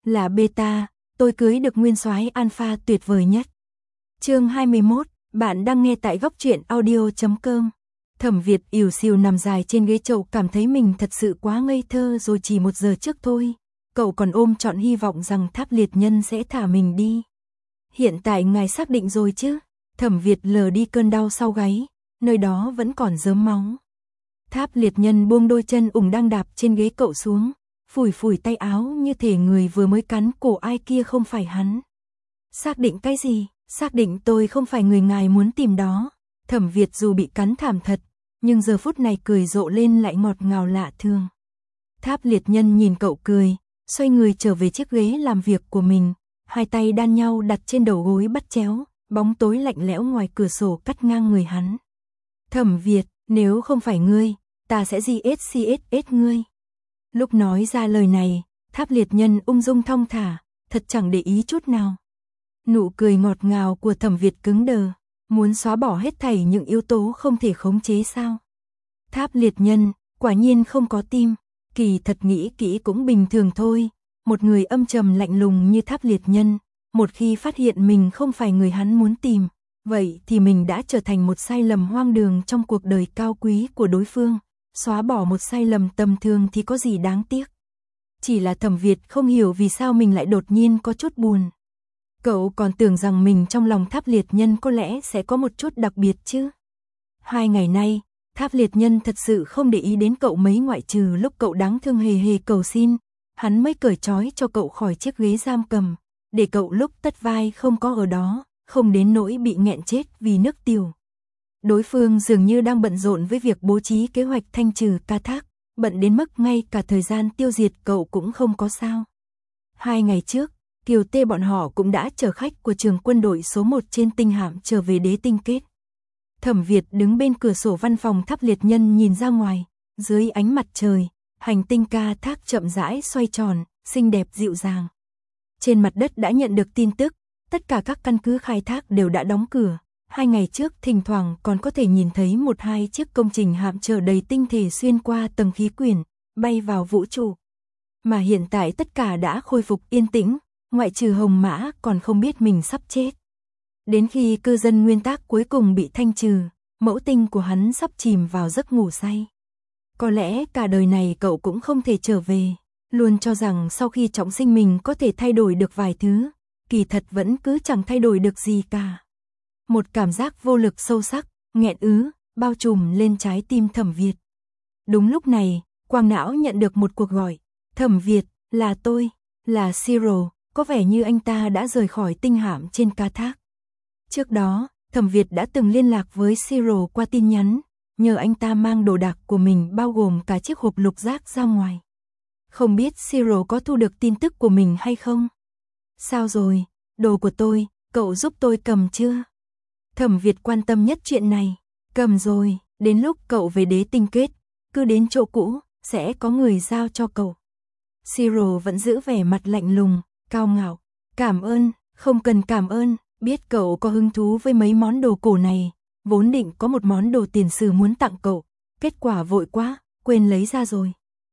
là beta, tôi cưới được nguyên soái alpha tuyệt vời nhất. Chương 21, bạn đang nghe tại góc truyện audio.com. Thẩm Việt ỉu xìu nằm dài trên ghế chậu, cảm thấy mình thật sự quá ngây thơ rồi. Chỉ 1 giờ trước thôi, cậu còn ôm trọn hy vọng rằng Tháp Liệt Nhân sẽ thả mình đi. Hiện tại ngài xác định rồi chứ? Thẩm Việt lờ đi cơn đau sau gáy, nơi đó vẫn còn rớm máu. Tháp Liệt Nhân buông đôi chân ủng đang đạp trên ghế cậu xuống, phủi phủi tay áo như thể người vừa mới cắn cổ ai kia không phải hắn. Xác định cái gì? Xác định tôi không phải người ngài muốn tìm đó. Thẩm Việt dù bị cắn thảm thật, nhưng giờ phút này cười rộ lên lại ngọt ngào lạ thường. Tháp Liệt Nhân nhìn cậu cười, xoay người trở về chiếc ghế làm việc của mình, hai tay đan nhau đặt trên đầu gối bắt chéo, bóng tối lạnh lẽo ngoài cửa sổ cắt ngang người hắn. Thẩm Việt, nếu không phải ngươi, ta sẽ GSCSS ngươi. Lúc nói ra lời này, Tháp Liệt Nhân ung dung thong thả, thật chẳng để ý chút nào. Nụ cười ngọt ngào của Thẩm Việt cứng đờ, muốn xóa bỏ hết thảy những yếu tố không thể khống chế sao? Tháp Liệt Nhân, quả nhiên không có tim, kỳ thật nghĩ kỹ cũng bình thường thôi. Một người âm trầm lạnh lùng như Tháp Liệt Nhân, một khi phát hiện mình không phải người hắn muốn tìm, vậy thì mình đã trở thành một sai lầm hoang đường trong cuộc đời cao quý của đối phương. Xóa bỏ một sai lầm tầm thường thì có gì đáng tiếc. Chỉ là Thẩm Việt không hiểu vì sao mình lại đột nhiên có chút buồn. Cậu còn tưởng rằng mình trong lòng Tháp Liệt Nhân có lẽ sẽ có một chút đặc biệt chứ. 2 ngày nay, Tháp Liệt Nhân thật sự không để ý đến cậu mấy, ngoại trừ lúc cậu đáng thương hề hề cầu xin, hắn mới cởi trói cho cậu khỏi chiếc ghế giam cầm, để cậu lúc tất vai không có ở đó, không đến nỗi bị nghẹn chết vì nước tiểu. Đối phương dường như đang bận rộn với việc bố trí kế hoạch thanh trừ Ca Thác, bận đến mức ngay cả thời gian tiêu diệt cậu cũng không có sao. 2 ngày trước, Kiều Tê bọn họ cũng đã chở khách của trường quân đội số 1 trên tinh hạm trở về đế tinh kết. Thẩm Việt đứng bên cửa sổ văn phòng Tháp Liệt Nhân nhìn ra ngoài, dưới ánh mặt trời, hành tinh Ca Thác chậm rãi xoay tròn, xinh đẹp dịu dàng. Trên mặt đất đã nhận được tin tức, tất cả các căn cứ khai thác đều đã đóng cửa. 2 ngày trước thỉnh thoảng còn có thể nhìn thấy 1-2 chiếc công trình hạm chở đầy tinh thể xuyên qua tầng khí quyển, bay vào vũ trụ. Mà hiện tại tất cả đã khôi phục yên tĩnh, ngoại trừ Hồng Mã còn không biết mình sắp chết. Đến khi cư dân nguyên tác cuối cùng bị thanh trừ, mẫu tinh của hắn sắp chìm vào giấc ngủ say. Có lẽ cả đời này cậu cũng không thể trở về, luôn cho rằng sau khi trọng sinh mình có thể thay đổi được vài thứ, kỳ thật vẫn cứ chẳng thay đổi được gì cả. Một cảm giác vô lực sâu sắc, nghẹn ứ, bao trùm lên trái tim Thẩm Việt. Đúng lúc này, quang não nhận được một cuộc gọi. Thẩm Việt, là tôi, là Siro, có vẻ như anh ta đã rời khỏi tinh hạm trên Ca Thác. Trước đó, Thẩm Việt đã từng liên lạc với Siro qua tin nhắn, nhờ anh ta mang đồ đạc của mình bao gồm cả chiếc hộp lục giác ra ngoài. Không biết Siro có thu được tin tức của mình hay không? Sao rồi, đồ của tôi, cậu giúp tôi cầm chưa? Thẩm Việt quan tâm nhất chuyện này. Cầm rồi, đến lúc cậu về đế tinh kết, cứ đến chỗ cũ, sẽ có người giao cho cậu. Siro vẫn giữ vẻ mặt lạnh lùng, cao ngạo. Cảm ơn, không cần cảm ơn, biết cậu có hứng thú với mấy món đồ cổ này, vốn định có một món đồ tiền sử muốn tặng cậu, kết quả vội quá, quên lấy ra rồi.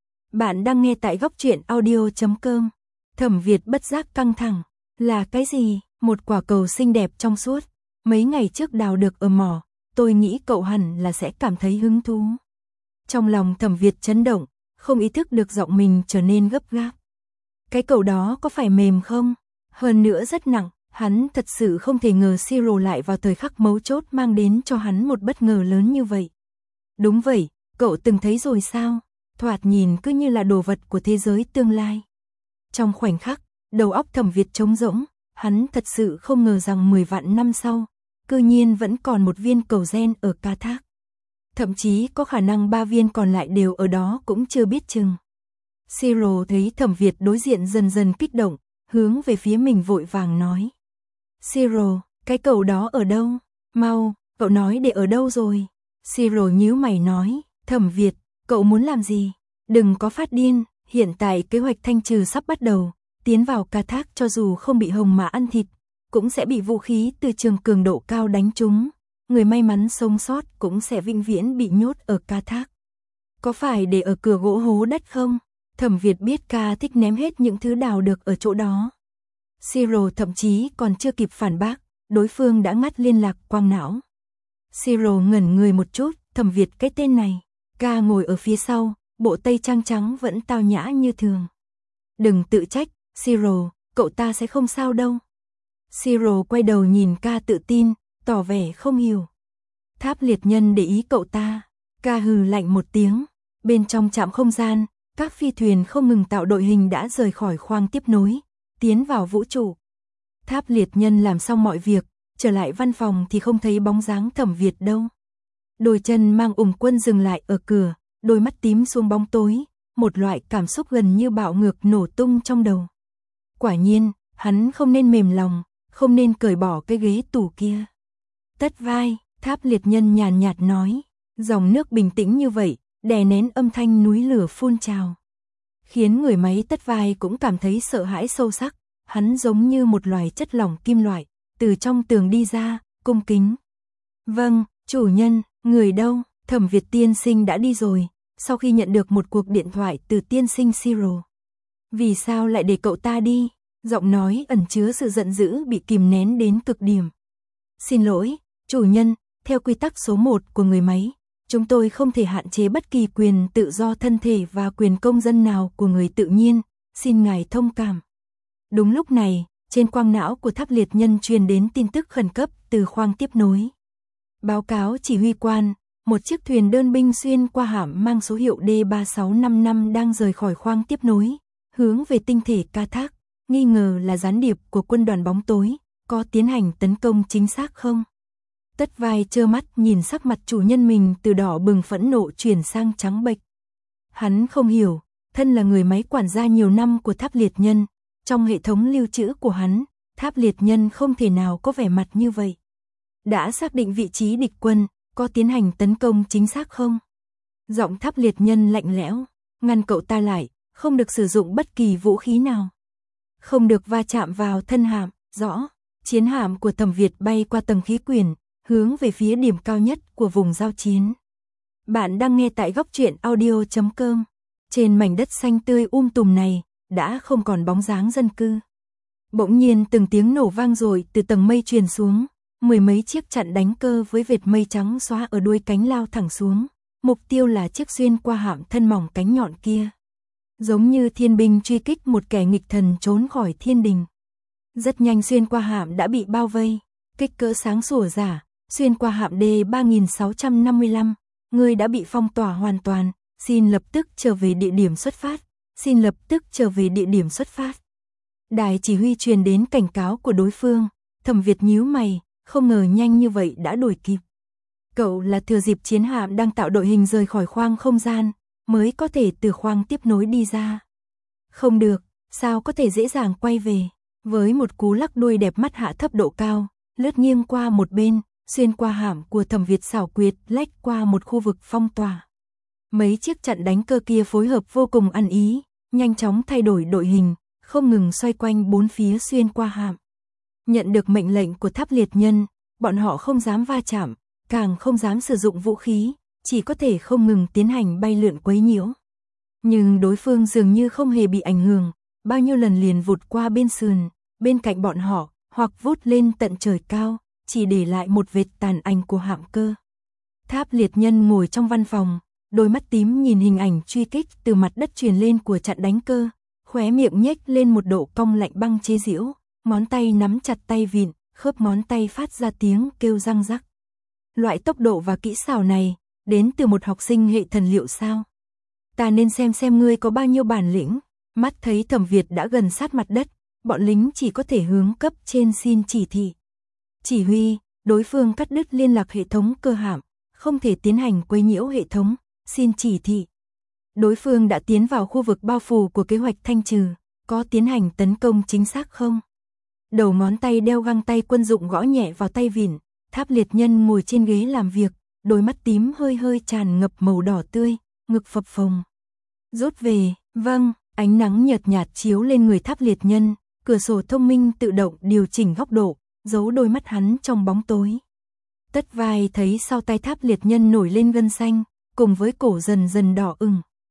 Bạn đang nghe tại góc truyện audio.com. Thẩm Việt bất giác căng thẳng. Là cái gì? Một quả cầu xinh đẹp trong suốt. Mấy ngày trước đào được ở mỏ, tôi nghĩ cậu hẳn là sẽ cảm thấy hứng thú. Trong lòng Thẩm Việt chấn động, không ý thức được giọng mình trở nên gấp gáp. Cái cầu đó có phải mềm không? Hơn nữa rất nặng, hắn thật sự không thể ngờ Siro lại vào thời khắc mấu chốt mang đến cho hắn một bất ngờ lớn như vậy. Đúng vậy, cậu từng thấy rồi sao? Thoạt nhìn cứ như là đồ vật của thế giới tương lai. Trong khoảnh khắc, đầu óc Thẩm Việt trống rỗng, hắn thật sự không ngờ rằng 10 vạn năm sau, cư nhiên vẫn còn một viên cầu gen ở Ca Thác. Thậm chí có khả năng 3 viên còn lại đều ở đó cũng chưa biết chừng. Siro thấy Thẩm Việt đối diện dần dần kích động, hướng về phía mình vội vàng nói. Siro, cái cầu đó ở đâu? Mau, cậu nói để ở đâu rồi? Siro nhíu mày nói, Thẩm Việt, cậu muốn làm gì? Đừng có phát điên, hiện tại kế hoạch thanh trừ sắp bắt đầu, tiến vào Ca Thác cho dù không bị Hồng Mã ăn thịt, cũng sẽ bị vũ khí từ trường cường độ cao đánh trúng. Người may mắn sống sót cũng sẽ vĩnh viễn bị nhốt ở Ca Thác. Có phải để ở cửa gỗ hố đất không? Thẩm Việt biết ca thích ném hết những thứ đào được ở chỗ đó. Siro thậm chí còn chưa kịp phản bác, đối phương đã ngắt liên lạc quang não. Siro ngẩn người một chút, Thẩm Việt cái tên này. Ca ngồi ở phía sau, bộ tây trang trắng vẫn tao nhã như thường. Đừng tự trách, Siro, cậu ta sẽ không sao đâu. Siro quay đầu nhìn ca tự tin, tỏ vẻ không hiểu. Tháp liệt nhân để ý cậu ta. Ca hừ lạnh một tiếng. Bên trong trạm không gian, các phi thuyền không ngừng tạo đội hình đã rời khỏi khoang tiếp nối, tiến vào vũ trụ. Tháp liệt nhân làm xong mọi việc, trở lại văn phòng thì không thấy bóng dáng Thẩm Việt đâu. Đôi chân mang ủng quân dừng lại ở cửa, đôi mắt tím xuống bóng tối, một loại cảm xúc gần như bạo ngược nổ tung trong đầu. Quả nhiên, hắn không nên mềm lòng, không nên cởi bỏ cái ghế tủ kia. Tất vai, Tháp liệt nhân nhàn nhạt nói, dòng nước bình tĩnh như vậy, đè nén âm thanh núi lửa phun trào. Khiến người máy tất vai cũng cảm thấy sợ hãi sâu sắc, hắn giống như một loài chất lỏng kim loại, từ trong tường đi ra, cung kính. Vâng, chủ nhân, người đâu? Thẩm Việt tiên sinh đã đi rồi, sau khi nhận được một cuộc điện thoại từ tiên sinh Siro. Vì sao lại để cậu ta đi? Giọng nói ẩn chứa sự giận dữ bị kìm nén đến cực điểm. Xin lỗi, chủ nhân, theo quy tắc số 1 của người máy, chúng tôi không thể hạn chế bất kỳ quyền tự do thân thể và quyền công dân nào của người tự nhiên, xin ngài thông cảm. Đúng lúc này, trên quang não của Tháp liệt nhân truyền đến tin tức khẩn cấp từ khoang tiếp nối. Báo cáo chỉ huy quan, một chiếc thuyền đơn binh xuyên qua hạm mang số hiệu D3655 đang rời khỏi khoang tiếp nối, hướng về tinh thể Ca Thác, nghi ngờ là gián điệp của quân đoàn bóng tối, có tiến hành tấn công chính xác không? Tất vai trơ mắt nhìn sắc mặt chủ nhân mình từ đỏ bừng phẫn nộ chuyển sang trắng bệch. Hắn không hiểu, thân là người máy quản gia nhiều năm của Tháp liệt nhân, trong hệ thống lưu trữ của hắn, Tháp liệt nhân không thể nào có vẻ mặt như vậy. Đã xác định vị trí địch quân, có tiến hành tấn công chính xác không? Giọng Tháp liệt nhân lạnh lẽo, ngăn cậu ta lại, không được sử dụng bất kỳ vũ khí nào. Không được va chạm vào thân hạm, rõ. Chiến hạm của Thẩm Việt bay qua tầng khí quyển, hướng về phía điểm cao nhất của vùng giao chiến. Bạn đang nghe tại góc truyện audio.com. Trên mảnh đất xanh tươi tùm này, đã không còn bóng dáng dân cư. Bỗng nhiên từng tiếng nổ vang rồi từ tầng mây truyền xuống, mười mấy chiếc chặn đánh cơ với vệt mây trắng xóa ở đuôi cánh lao thẳng xuống, mục tiêu là chiếc xuyên qua hạm thân mỏng cánh nhọn kia. Giống như thiên binh truy kích một kẻ nghịch thần trốn khỏi thiên đình. Rất nhanh xuyên qua hạm đã bị bao vây, kích cỡ sáng sủa giả, xuyên qua hạm D3655, người đã bị phong tỏa hoàn toàn, xin lập tức trở về địa điểm xuất phát, xin lập tức trở về địa điểm xuất phát. Đài chỉ huy truyền đến cảnh cáo của đối phương, Thẩm Việt nhíu mày, không ngờ nhanh như vậy đã đuổi kịp. Cậu là thừa dịp chiến hạm đang tạo đội hình rời khỏi khoang không gian, mới có thể từ khoang tiếp nối đi ra. Không được, sao có thể dễ dàng quay về, với một cú lắc đuôi đẹp mắt hạ thấp độ cao, lướt nghiêng qua một bên, xuyên qua hạm của Thẩm Việt xảo quyệt lách qua một khu vực phong tỏa. Mấy chiếc chặn đánh cơ kia phối hợp vô cùng ăn ý, nhanh chóng thay đổi đội hình, không ngừng xoay quanh bốn phía xuyên qua hạm. Nhận được mệnh lệnh của Tháp liệt nhân, bọn họ không dám va chạm, càng không dám sử dụng vũ khí, chỉ có thể không ngừng tiến hành bay lượn quấy nhiễu. Nhưng đối phương dường như không hề bị ảnh hưởng, bao nhiêu lần liền vụt qua bên sườn, bên cạnh bọn họ, hoặc vút lên tận trời cao, chỉ để lại một vệt tàn ảnh của hạm cơ. Tháp liệt nhân ngồi trong văn phòng, đôi mắt tím nhìn hình ảnh truy kích từ mặt đất truyền lên của chặn đánh cơ, khóe miệng nhếch lên một độ cong lạnh băng chế giễu, ngón tay nắm chặt tay vịn, khớp ngón tay phát ra tiếng kêu răng rắc. Loại tốc độ và kỹ xảo này, đến từ một học sinh hệ thần liệu sao? Ta nên xem ngươi có bao nhiêu bản lĩnh. Mắt thấy Thẩm Việt đã gần sát mặt đất, bọn lính chỉ có thể hướng cấp trên xin chỉ thị. Chỉ huy, đối phương cắt đứt liên lạc hệ thống cơ hạm, không thể tiến hành quấy nhiễu hệ thống, xin chỉ thị. Đối phương đã tiến vào khu vực bao phủ của kế hoạch thanh trừ, có tiến hành tấn công chính xác không? Đầu ngón tay đeo găng tay quân dụng gõ nhẹ vào tay vịn, Tháp liệt nhân ngồi trên ghế làm việc, đôi mắt tím hơi tràn ngập màu đỏ tươi, ngực phập phồng. Rút về, vâng, ánh nắng nhợt nhạt chiếu lên người Tháp liệt nhân, cửa sổ thông minh tự động điều chỉnh góc độ, giấu đôi mắt hắn trong bóng tối. Tất vai thấy sau tay Tháp liệt nhân nổi lên gân xanh, cùng với cổ dần dần đỏ ửng.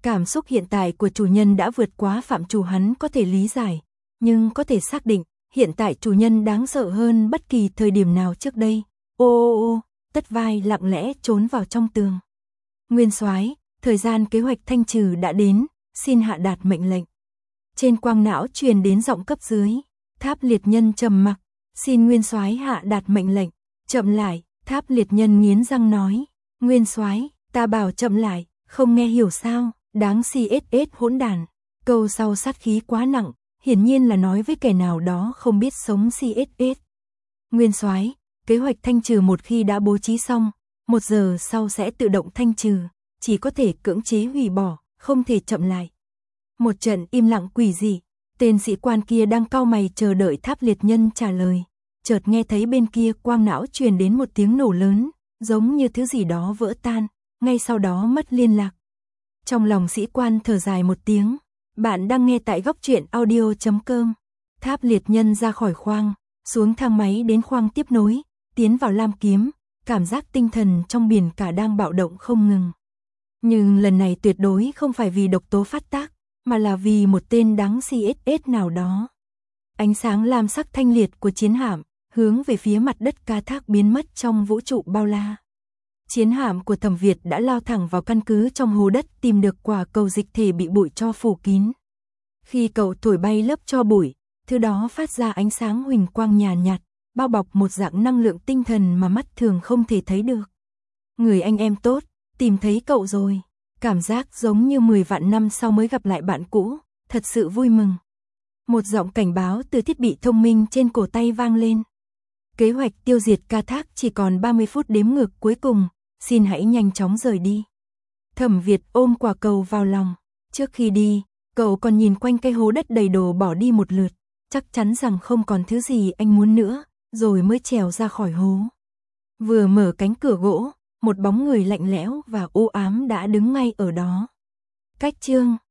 Cảm xúc hiện tại của chủ nhân đã vượt quá phạm trù hắn có thể lý giải, nhưng có thể xác định, hiện tại chủ nhân đáng sợ hơn bất kỳ thời điểm nào trước đây. Ô, Tất Vai lặng lẽ trốn vào trong tường. Nguyên soái, thời gian kế hoạch thanh trừ đã đến, xin hạ đạt mệnh lệnh. Trên quang não truyền đến giọng cấp dưới. Tháp liệt nhân trầm mặc, xin nguyên soái hạ đạt mệnh lệnh. Chậm lại, Tháp liệt nhân nghiến răng nói, nguyên soái, ta bảo chậm lại, không nghe hiểu sao? Đáng CSS hỗn đản. Câu sau sát khí quá nặng, hiển nhiên là nói với kẻ nào đó không biết sống CSS. Nguyên soái, kế hoạch thanh trừ một khi đã bố trí xong, 1 giờ sau sẽ tự động thanh trừ, chỉ có thể cưỡng chế hủy bỏ, không thể chậm lại. Một trận im lặng quỷ dị, tên sĩ quan kia đang cau mày chờ đợi Tháp liệt nhân trả lời. Chợt nghe thấy bên kia quang não truyền đến một tiếng nổ lớn, giống như thứ gì đó vỡ tan, ngay sau đó mất liên lạc. Trong lòng sĩ quan thở dài một tiếng, bạn đang nghe tại góc truyện audio.com. Tháp liệt nhân ra khỏi khoang, xuống thang máy đến khoang tiếp nối, tiến vào lam kiếm, cảm giác tinh thần trong biển cả đang bạo động không ngừng. Nhưng lần này tuyệt đối không phải vì độc tố phát tác, mà là vì một tên đáng CSS nào đó. Ánh sáng lam sắc thanh liệt của chiến hạm, hướng về phía mặt đất Ca Thác biến mất trong vũ trụ bao la. Chiến hạm của Thẩm Việt đã lao thẳng vào căn cứ trong hố đất tìm được quả cầu dịch thể bị bụi tro phủ kín. Khi cậu thổi bay lớp tro bụi, thứ đó phát ra ánh sáng huỳnh quang nhàn nhạt, bao bọc một dạng năng lượng tinh thần mà mắt thường không thể thấy được. Người anh em tốt, tìm thấy cậu rồi. Cảm giác giống như 10 vạn năm sau mới gặp lại bạn cũ, thật sự vui mừng. Một giọng cảnh báo từ thiết bị thông minh trên cổ tay vang lên. Kế hoạch tiêu diệt Ca Thác chỉ còn 30 phút đếm ngược cuối cùng, xin hãy nhanh chóng rời đi. Thẩm Việt ôm quả cầu vào lòng. Trước khi đi, cậu còn nhìn quanh cái hố đất đầy đồ bỏ đi một lượt, chắc chắn rằng không còn thứ gì anh muốn nữa, rồi mới trèo ra khỏi hố. Vừa mở cánh cửa gỗ, một bóng người lạnh lẽo và u ám đã đứng ngay ở đó. Cách chương